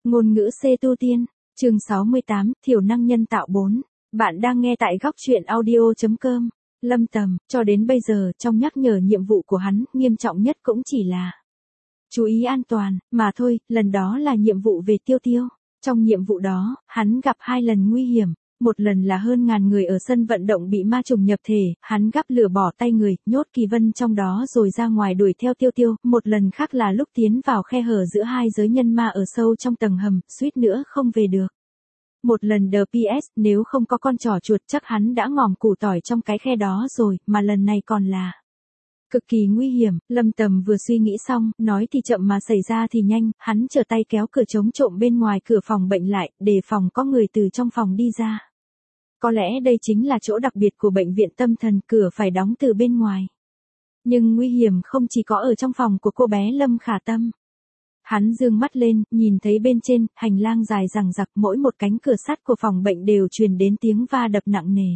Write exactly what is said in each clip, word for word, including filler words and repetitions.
Ngôn ngữ C tu tiên, chương sáu mươi tám, thiểu năng nhân tạo bốn. Bạn đang nghe tại góc truyện audio chấm com. Lâm Tầm, cho đến bây giờ, trong nhắc nhở nhiệm vụ của hắn, nghiêm trọng nhất cũng chỉ là chú ý an toàn, mà thôi, lần đó là nhiệm vụ về Tiêu Tiêu. Trong nhiệm vụ đó, hắn gặp hai lần nguy hiểm. Một lần là hơn ngàn người ở sân vận động bị ma trùng nhập thể, hắn gắp lửa bỏ tay người, nhốt Kỳ Vân trong đó rồi ra ngoài đuổi theo Tiêu Tiêu. Một lần khác là lúc tiến vào khe hở giữa hai giới nhân ma ở sâu trong tầng hầm, suýt nữa không về được. Một lần đê pê ét, nếu không có con trỏ chuột chắc hắn đã ngòm củ tỏi trong cái khe đó rồi, mà lần này còn là cực kỳ nguy hiểm. Lâm Tầm vừa suy nghĩ xong, nói thì chậm mà xảy ra thì nhanh, hắn trở tay kéo cửa chống trộm bên ngoài cửa phòng bệnh lại, đề phòng có người từ trong phòng đi ra. Có lẽ đây chính là chỗ đặc biệt của bệnh viện tâm thần, cửa phải đóng từ bên ngoài. Nhưng nguy hiểm không chỉ có ở trong phòng của cô bé Lâm Khả Tâm. Hắn dương mắt lên, nhìn thấy bên trên, hành lang dài dằng dặc, mỗi một cánh cửa sắt của phòng bệnh đều truyền đến tiếng va đập nặng nề.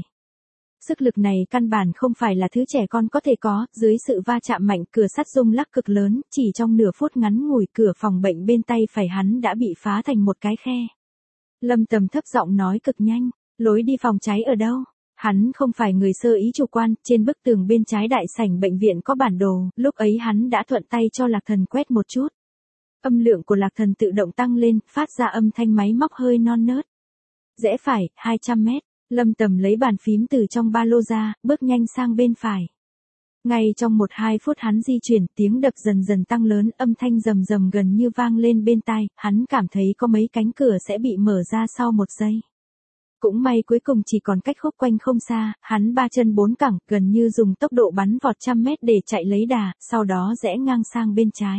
Sức lực này căn bản không phải là thứ trẻ con có thể có, dưới sự va chạm mạnh cửa sắt rung lắc cực lớn, chỉ trong nửa phút ngắn ngủi cửa phòng bệnh bên tay phải hắn đã bị phá thành một cái khe. Lâm Tầm thấp giọng nói cực nhanh. Lối đi phòng cháy ở đâu? Hắn không phải người sơ ý chủ quan, trên bức tường bên trái đại sảnh bệnh viện có bản đồ, lúc ấy hắn đã thuận tay cho Lạc Thần quét một chút. Âm lượng của Lạc Thần tự động tăng lên, phát ra âm thanh máy móc hơi non nớt. Rẽ phải, hai trăm mét, Lâm Tầm lấy bàn phím từ trong ba lô ra, bước nhanh sang bên phải. Ngay trong một hai phút hắn di chuyển, tiếng đập dần dần tăng lớn, âm thanh rầm rầm gần như vang lên bên tai, hắn cảm thấy có mấy cánh cửa sẽ bị mở ra sau một giây. Cũng may cuối cùng chỉ còn cách khúc quanh không xa, hắn ba chân bốn cẳng, gần như dùng tốc độ bắn vọt trăm mét để chạy lấy đà, sau đó rẽ ngang sang bên trái.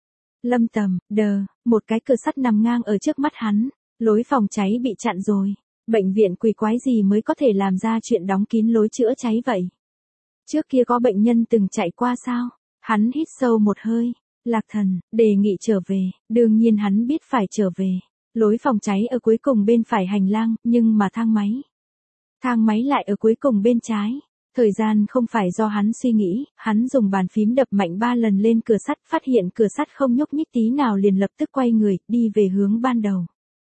Lâm Tầm, đờ, một cái cửa sắt nằm ngang ở trước mắt hắn, lối phòng cháy bị chặn rồi. Bệnh viện quỷ quái gì mới có thể làm ra chuyện đóng kín lối chữa cháy vậy? Trước kia có bệnh nhân từng chạy qua sao? Hắn hít sâu một hơi. Lạc Thần, đề nghị trở về, đương nhiên hắn biết phải trở về. Lối phòng cháy ở cuối cùng bên phải hành lang, nhưng mà thang máy. Thang máy lại ở cuối cùng bên trái. Thời gian không phải do hắn suy nghĩ, hắn dùng bàn phím đập mạnh ba lần lên cửa sắt, phát hiện cửa sắt không nhúc nhích tí nào liền lập tức quay người, đi về hướng ban đầu.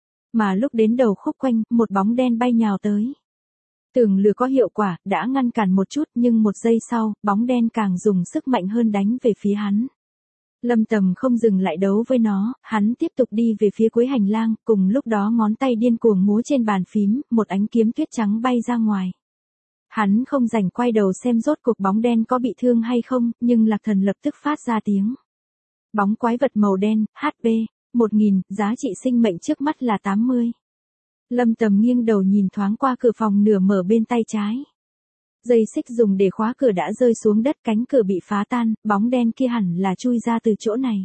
Mà lúc đến đầu khúc quanh, một bóng đen bay nhào tới. Tưởng lừa có hiệu quả, đã ngăn cản một chút, nhưng một giây sau, bóng đen càng dùng sức mạnh hơn đánh về phía hắn. Lâm Tầm không dừng lại đấu với nó, hắn tiếp tục đi về phía cuối hành lang, cùng lúc đó ngón tay điên cuồng múa trên bàn phím, một ánh kiếm tuyết trắng bay ra ngoài. Hắn không rảnh quay đầu xem rốt cuộc bóng đen có bị thương hay không, nhưng Lạc Thần lập tức phát ra tiếng. Bóng quái vật màu đen, hát pê, một nghìn, giá trị sinh mệnh trước mắt là tám mươi. Lâm Tầm nghiêng đầu nhìn thoáng qua cửa phòng nửa mở bên tay trái. Dây xích dùng để khóa cửa đã rơi xuống đất, cánh cửa bị phá tan, bóng đen kia hẳn là chui ra từ chỗ này.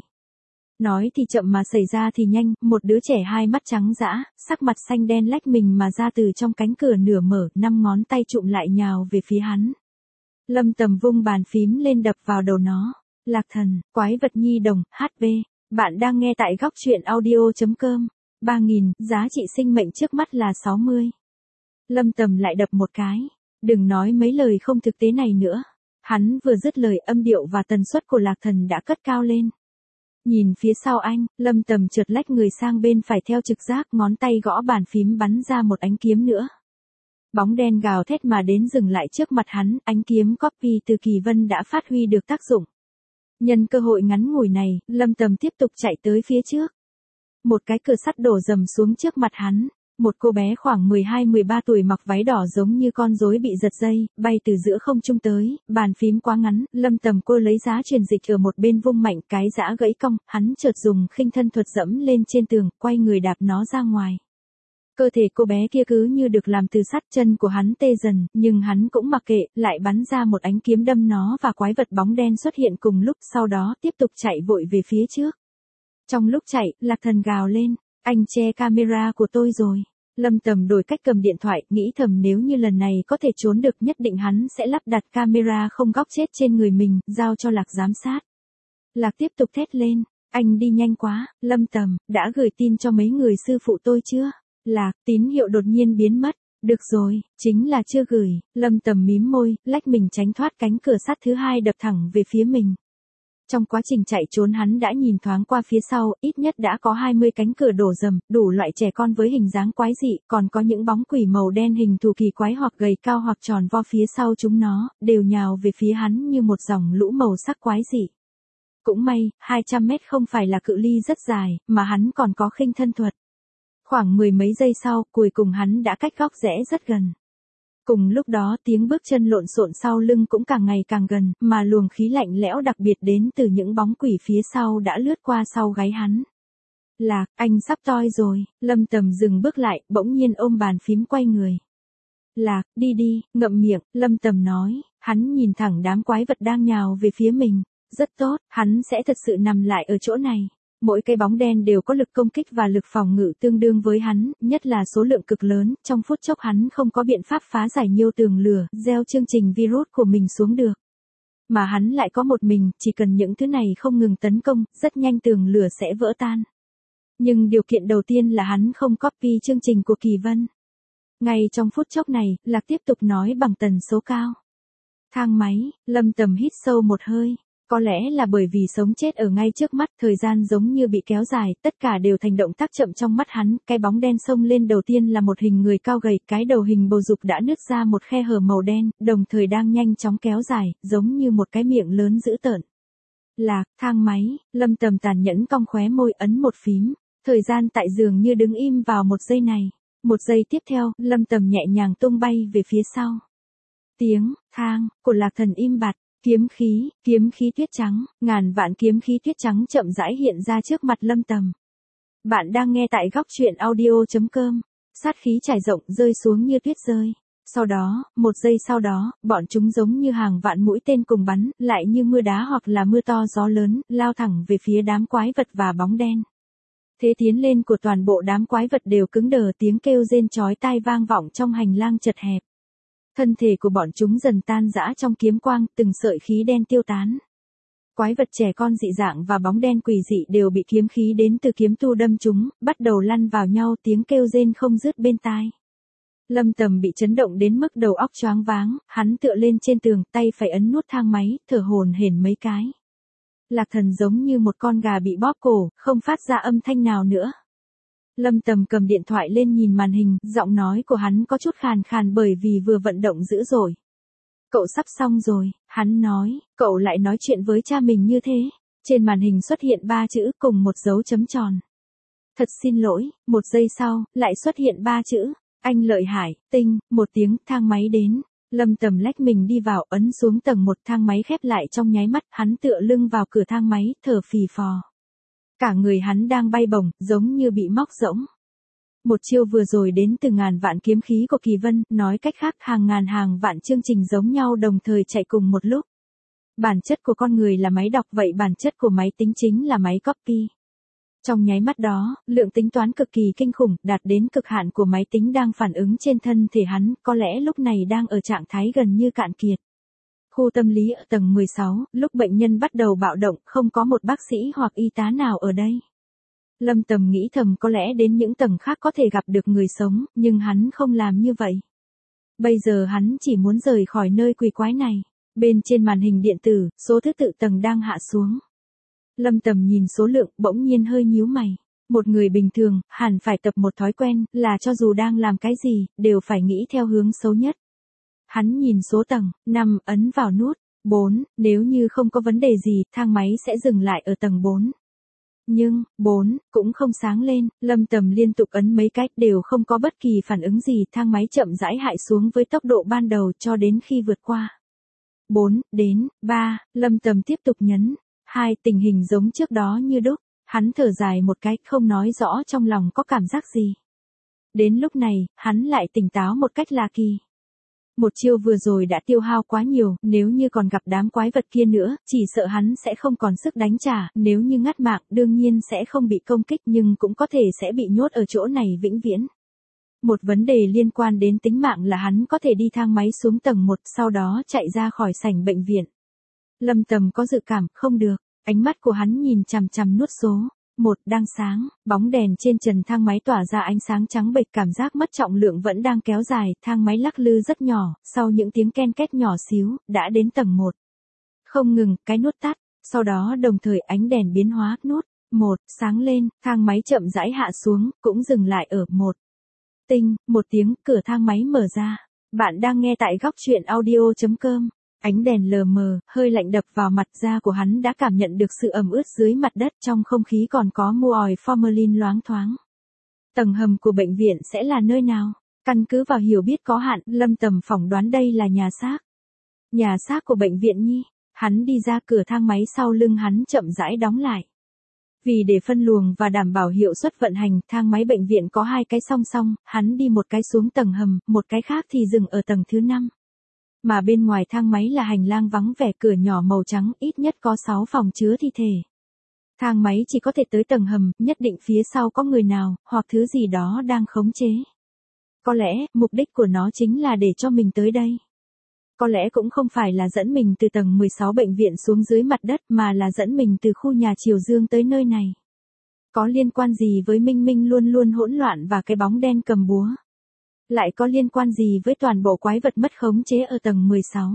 Nói thì chậm mà xảy ra thì nhanh, một đứa trẻ hai mắt trắng dã, sắc mặt xanh đen lách mình mà ra từ trong cánh cửa nửa mở, năm ngón tay trụm lại nhào về phía hắn. Lâm Tầm vung bàn phím lên đập vào đầu nó. Lạc Thần, quái vật nhi đồng, hát pê. Bạn đang nghe tại góc truyện audio chấm com. ba nghìn, giá trị sinh mệnh trước mắt là sáu mươi. Lâm Tầm lại đập một cái. Đừng nói mấy lời không thực tế này nữa. Hắn vừa dứt lời, âm điệu và tần suất của Lạc Thần đã cất cao lên. Nhìn phía sau anh, Lâm Tầm chợt lách người sang bên phải theo trực giác, ngón tay gõ bàn phím bắn ra một ánh kiếm nữa. Bóng đen gào thét mà đến dừng lại trước mặt hắn, ánh kiếm copy từ Kỳ Vân đã phát huy được tác dụng. Nhân cơ hội ngắn ngủi này, Lâm Tầm tiếp tục chạy tới phía trước. Một cái cửa sắt đổ dầm xuống trước mặt hắn. Một cô bé khoảng mười hai mười ba tuổi mặc váy đỏ giống như con rối bị giật dây, bay từ giữa không trung tới, bàn phím quá ngắn, Lâm Tầm cô lấy giá truyền dịch ở một bên vung mạnh, cái giã gãy cong, hắn chợt dùng khinh thân thuật dẫm lên trên tường, quay người đạp nó ra ngoài. Cơ thể cô bé kia cứ như được làm từ sắt, chân của hắn tê dần, nhưng hắn cũng mặc kệ, lại bắn ra một ánh kiếm đâm nó và quái vật bóng đen xuất hiện cùng lúc, sau đó tiếp tục chạy vội về phía trước. Trong lúc chạy, Lạc Thần gào lên. Anh che camera của tôi rồi. Lâm Tầm đổi cách cầm điện thoại, nghĩ thầm nếu như lần này có thể trốn được nhất định hắn sẽ lắp đặt camera không góc chết trên người mình, giao cho Lạc giám sát. Lạc tiếp tục thét lên, anh đi nhanh quá, Lâm Tầm, đã gửi tin cho mấy người sư phụ tôi chưa? Lạc, tín hiệu đột nhiên biến mất. Được rồi, chính là chưa gửi. Lâm Tầm mím môi, lách mình tránh thoát cánh cửa sắt thứ hai đập thẳng về phía mình. Trong quá trình chạy trốn hắn đã nhìn thoáng qua phía sau, ít nhất đã có hai mươi cánh cửa đổ rầm, đủ loại trẻ con với hình dáng quái dị, còn có những bóng quỷ màu đen hình thù kỳ quái hoặc gầy cao hoặc tròn vo phía sau chúng nó, đều nhào về phía hắn như một dòng lũ màu sắc quái dị. Cũng may, hai trăm mét không phải là cự ly rất dài, mà hắn còn có khinh thân thuật. Khoảng mười mấy giây sau, cuối cùng hắn đã cách góc rẽ rất gần. Cùng lúc đó tiếng bước chân lộn xộn sau lưng cũng càng ngày càng gần, mà luồng khí lạnh lẽo đặc biệt đến từ những bóng quỷ phía sau đã lướt qua sau gáy hắn. Lạc, anh sắp toi rồi, Lâm Tầm dừng bước lại, bỗng nhiên ôm bàn phím quay người. Lạc, đi đi, ngậm miệng, Lâm Tầm nói, hắn nhìn thẳng đám quái vật đang nhào về phía mình. Rất tốt, hắn sẽ thật sự nằm lại ở chỗ này. Mỗi cái bóng đen đều có lực công kích và lực phòng ngự tương đương với hắn, nhất là số lượng cực lớn, trong phút chốc hắn không có biện pháp phá giải nhiều tường lửa, gieo chương trình virus của mình xuống được. Mà hắn lại có một mình, chỉ cần những thứ này không ngừng tấn công, rất nhanh tường lửa sẽ vỡ tan. Nhưng điều kiện đầu tiên là hắn không copy chương trình của Kỳ Vân. Ngay trong phút chốc này, Lạc tiếp tục nói bằng tần số cao. Thang máy, Lâm Tầm hít sâu một hơi. Có lẽ là bởi vì sống chết ở ngay trước mắt, thời gian giống như bị kéo dài, tất cả đều thành động tác chậm trong mắt hắn, cái bóng đen xông lên đầu tiên là một hình người cao gầy, cái đầu hình bầu dục đã nứt ra một khe hở màu đen, đồng thời đang nhanh chóng kéo dài, giống như một cái miệng lớn dữ tợn. Lạc, thang máy, Lâm Tầm tàn nhẫn cong khóe môi ấn một phím, thời gian tại giường như đứng im vào một giây này, một giây tiếp theo, Lâm Tầm nhẹ nhàng tung bay về phía sau. Tiếng, thang, của Lạc Thần im bặt. Kiếm khí, kiếm khí tuyết trắng, ngàn vạn kiếm khí tuyết trắng chậm rãi hiện ra trước mặt Lâm Tầm. Bạn đang nghe tại góc truyện audio chấm com. Sát khí trải rộng rơi xuống như tuyết rơi. Sau đó, một giây sau đó, bọn chúng giống như hàng vạn mũi tên cùng bắn, lại như mưa đá hoặc là mưa to gió lớn, lao thẳng về phía đám quái vật và bóng đen. Thế tiến lên của toàn bộ đám quái vật đều cứng đờ, tiếng kêu rên chói tai vang vọng trong hành lang chật hẹp. Thân thể của bọn chúng dần tan rã trong kiếm quang, từng sợi khí đen tiêu tán. Quái vật trẻ con dị dạng và bóng đen quỷ dị đều bị kiếm khí đến từ kiếm tu đâm chúng, bắt đầu lăn vào nhau, tiếng kêu rên không dứt bên tai. Lâm Tầm bị chấn động đến mức đầu óc choáng váng, hắn tựa lên trên tường, tay phải ấn nút thang máy, thở hổn hển mấy cái. Lạc Thần giống như một con gà bị bóp cổ, không phát ra âm thanh nào nữa. Lâm Tầm cầm điện thoại lên nhìn màn hình, giọng nói của hắn có chút khàn khàn bởi vì vừa vận động dữ dội. Cậu sắp xong rồi, hắn nói, cậu lại nói chuyện với cha mình như thế. Trên màn hình xuất hiện ba chữ cùng một dấu chấm tròn. Thật xin lỗi, một giây sau, lại xuất hiện ba chữ, anh lợi hại, tinh, một tiếng, thang máy đến. Lâm Tầm lách mình đi vào, ấn xuống tầng một, thang máy khép lại trong nháy mắt, hắn tựa lưng vào cửa thang máy, thở phì phò. Cả người hắn đang bay bổng, giống như bị móc rỗng. Một chiêu vừa rồi đến từ ngàn vạn kiếm khí của Kỳ Vân, nói cách khác hàng ngàn hàng vạn chương trình giống nhau đồng thời chạy cùng một lúc. Bản chất của con người là máy đọc, vậy bản chất của máy tính chính là máy copy. Trong nháy mắt đó, lượng tính toán cực kỳ kinh khủng, đạt đến cực hạn của máy tính đang phản ứng trên thân thể hắn, có lẽ lúc này đang ở trạng thái gần như cạn kiệt. Khu tâm lý ở tầng mười sáu, lúc bệnh nhân bắt đầu bạo động, không có một bác sĩ hoặc y tá nào ở đây. Lâm Tầm nghĩ thầm có lẽ đến những tầng khác có thể gặp được người sống, nhưng hắn không làm như vậy. Bây giờ hắn chỉ muốn rời khỏi nơi quỷ quái này. Bên trên màn hình điện tử, số thứ tự tầng đang hạ xuống. Lâm Tầm nhìn số lượng, bỗng nhiên hơi nhíu mày. Một người bình thường, hẳn phải tập một thói quen, là cho dù đang làm cái gì, đều phải nghĩ theo hướng xấu nhất. Hắn nhìn số tầng, năm, ấn vào nút, bốn, nếu như không có vấn đề gì, thang máy sẽ dừng lại ở tầng bốn. Nhưng, bốn, cũng không sáng lên, Lâm Tầm liên tục ấn mấy cách đều không có bất kỳ phản ứng gì, thang máy chậm rãi hạ xuống với tốc độ ban đầu cho đến khi vượt qua. bốn, đến, ba, Lâm Tầm tiếp tục nhấn, hai, tình hình giống trước đó như đúc, hắn thở dài một cách không nói rõ trong lòng có cảm giác gì. Đến lúc này, hắn lại tỉnh táo một cách lạ kỳ. Một chiêu vừa rồi đã tiêu hao quá nhiều, nếu như còn gặp đám quái vật kia nữa, chỉ sợ hắn sẽ không còn sức đánh trả, nếu như ngắt mạng, đương nhiên sẽ không bị công kích nhưng cũng có thể sẽ bị nhốt ở chỗ này vĩnh viễn. Một vấn đề liên quan đến tính mạng là hắn có thể đi thang máy xuống tầng một, sau đó chạy ra khỏi sảnh bệnh viện. Lâm Tầm có dự cảm, không được, ánh mắt của hắn nhìn chằm chằm nút số. Một, đang sáng, bóng đèn trên trần thang máy tỏa ra ánh sáng trắng bệch, cảm giác mất trọng lượng vẫn đang kéo dài, thang máy lắc lư rất nhỏ, sau những tiếng ken két nhỏ xíu, đã đến tầng một. Không ngừng, cái nút tắt, Sau đó đồng thời ánh đèn biến hóa, nút, một, sáng lên, thang máy chậm rãi hạ xuống, cũng dừng lại ở một. Tinh, một tiếng, cửa thang máy mở ra. Bạn đang nghe tại góc chuyện audio.com. Ánh đèn lờ mờ, hơi lạnh đập vào mặt, da của hắn đã cảm nhận được sự ẩm ướt dưới mặt đất, trong không khí còn có mùi ỏi formalin loáng thoáng. Tầng hầm của bệnh viện sẽ là nơi nào? Căn cứ vào hiểu biết có hạn, Lâm Tầm phỏng đoán đây là nhà xác. Nhà xác của bệnh viện Nhi. Hắn đi ra cửa thang máy, sau lưng hắn chậm rãi đóng lại. Vì để phân luồng và đảm bảo hiệu suất vận hành, thang máy bệnh viện có hai cái song song, hắn đi một cái xuống tầng hầm, một cái khác thì dừng ở tầng thứ năm. Mà bên ngoài thang máy là hành lang vắng vẻ, cửa nhỏ màu trắng, ít nhất có sáu phòng chứa thi thể. Thang máy chỉ có thể tới tầng hầm, nhất định phía sau có người nào, hoặc thứ gì đó đang khống chế. Có lẽ, mục đích của nó chính là để cho mình tới đây. Có lẽ cũng không phải là dẫn mình từ tầng mười sáu bệnh viện xuống dưới mặt đất, mà là dẫn mình từ khu nhà Triều Dương tới nơi này. Có liên quan gì với Minh Minh luôn luôn hỗn loạn và cái bóng đen cầm búa? Lại có liên quan gì với toàn bộ quái vật mất khống chế ở tầng mười sáu?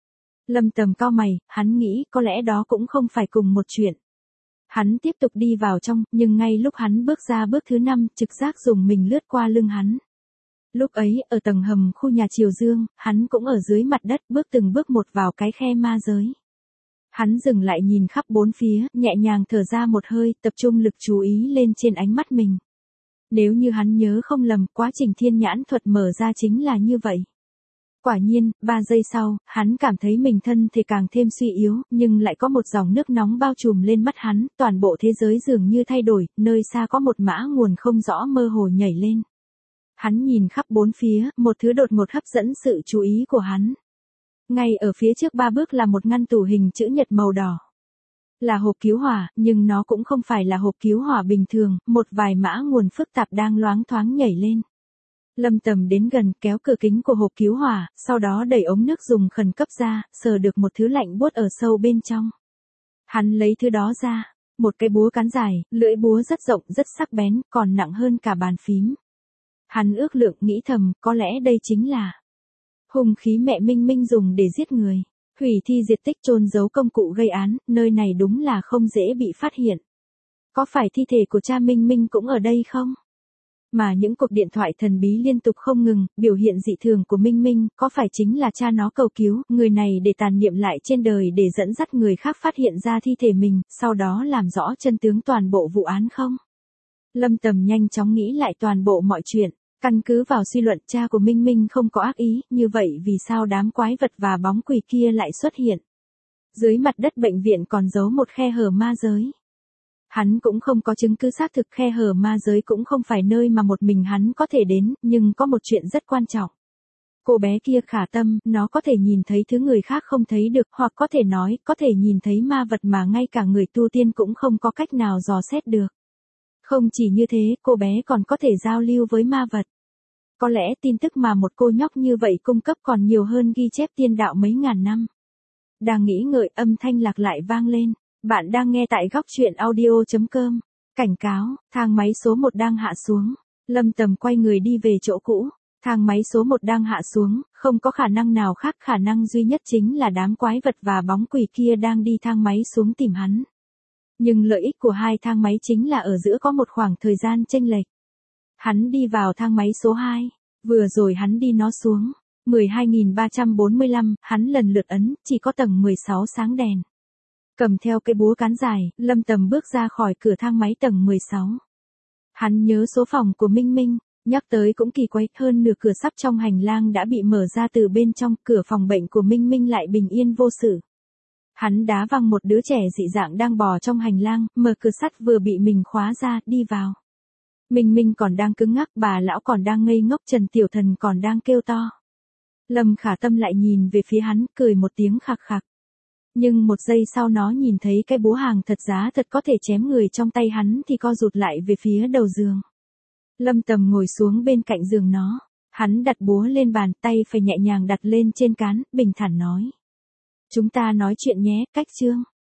Lâm Tầm cau mày, hắn nghĩ có lẽ đó cũng không phải cùng một chuyện. Hắn tiếp tục đi vào trong, nhưng ngay lúc hắn bước ra bước thứ năm, trực giác dùng mình lướt qua lưng hắn. Lúc ấy, ở tầng hầm khu nhà Triều Dương, hắn cũng ở dưới mặt đất, bước từng bước một vào cái khe ma giới. Hắn dừng lại nhìn khắp bốn phía, nhẹ nhàng thở ra một hơi, tập trung lực chú ý lên trên ánh mắt mình. Nếu như hắn nhớ không lầm, quá trình thiên nhãn thuật mở ra chính là như vậy. Quả nhiên, ba giây sau, hắn cảm thấy mình thân thể càng thêm suy yếu, nhưng lại có một dòng nước nóng bao trùm lên mắt hắn, toàn bộ thế giới dường như thay đổi, nơi xa có một mã nguồn không rõ mơ hồ nhảy lên. Hắn nhìn khắp bốn phía, một thứ đột ngột hấp dẫn sự chú ý của hắn. Ngay ở phía trước ba bước là một ngăn tủ hình chữ nhật màu đỏ. Là hộp cứu hỏa, nhưng nó cũng không phải là hộp cứu hỏa bình thường, một vài mã nguồn phức tạp đang loáng thoáng nhảy lên. Lâm Tầm đến gần, kéo cửa kính của hộp cứu hỏa, sau đó đẩy ống nước dùng khẩn cấp ra, sờ được một thứ lạnh buốt ở sâu bên trong. Hắn lấy thứ đó ra, một cái búa cán dài, lưỡi búa rất rộng, rất sắc bén, còn nặng hơn cả bàn phím. Hắn ước lượng, nghĩ thầm, có lẽ đây chính là hung khí mẹ Minh Minh dùng để giết người, hủy thi diệt tích, chôn giấu công cụ gây án, nơi này đúng là không dễ bị phát hiện. Có phải thi thể của cha Minh Minh cũng ở đây không? Mà những cuộc điện thoại thần bí liên tục không ngừng, biểu hiện dị thường của Minh Minh, có phải chính là cha nó cầu cứu, người này để tàn niệm lại trên đời để dẫn dắt người khác phát hiện ra thi thể mình, sau đó làm rõ chân tướng toàn bộ vụ án không? Lâm Tầm nhanh chóng nghĩ lại toàn bộ mọi chuyện. Căn cứ vào suy luận, cha của Minh Minh không có ác ý, như vậy vì sao đám quái vật và bóng quỷ kia lại xuất hiện? Dưới mặt đất bệnh viện còn giấu một khe hở ma giới. Hắn cũng không có chứng cứ xác thực, khe hở ma giới cũng không phải nơi mà một mình hắn có thể đến, nhưng có một chuyện rất quan trọng. Cô bé kia khả tâm, nó có thể nhìn thấy thứ người khác không thấy được, hoặc có thể nói, có thể nhìn thấy ma vật mà ngay cả người tu tiên cũng không có cách nào dò xét được. Không chỉ như thế, cô bé còn có thể giao lưu với ma vật. Có lẽ tin tức mà một cô nhóc như vậy cung cấp còn nhiều hơn ghi chép tiên đạo mấy ngàn năm. Đang nghĩ ngợi, âm thanh lạc lại vang lên. Bạn đang nghe tại góc chuyện audio.com. Cảnh cáo, thang máy số một đang hạ xuống. Lâm Tầm quay người đi về chỗ cũ. Thang máy số một đang hạ xuống, không có khả năng nào khác, khả năng duy nhất chính là đám quái vật và bóng quỷ kia đang đi thang máy xuống tìm hắn. Nhưng lợi ích của hai thang máy chính là ở giữa có một khoảng thời gian chênh lệch. Hắn đi vào thang máy số hai, vừa rồi hắn đi nó xuống, mười hai nghìn ba trăm bốn mươi lăm, hắn lần lượt ấn, chỉ có tầng mười sáu sáng đèn. Cầm theo cái búa cán dài, Lâm Tầm bước ra khỏi cửa thang máy tầng mười sáu. Hắn nhớ số phòng của Minh Minh, nhắc tới cũng kỳ quái, hơn nửa cửa sắt trong hành lang đã bị mở ra từ bên trong, cửa phòng bệnh của Minh Minh lại bình yên vô sự. Hắn đá văng một đứa trẻ dị dạng đang bò trong hành lang, mở cửa sắt vừa bị mình khóa ra, đi vào. Minh Minh còn đang cứng ngắc, bà lão còn đang ngây ngốc, Trần Tiểu Thần còn đang kêu to. Lâm Khả Tâm lại nhìn về phía hắn, cười một tiếng khạc khạc. Nhưng một giây sau nó nhìn thấy cái búa hàng thật giá thật có thể chém người trong tay hắn thì co rụt lại về phía đầu giường. Lâm Tầm ngồi xuống bên cạnh giường nó. Hắn đặt búa lên bàn, tay phải nhẹ nhàng đặt lên trên cán, bình thản nói. Chúng ta nói chuyện nhé, cách chương.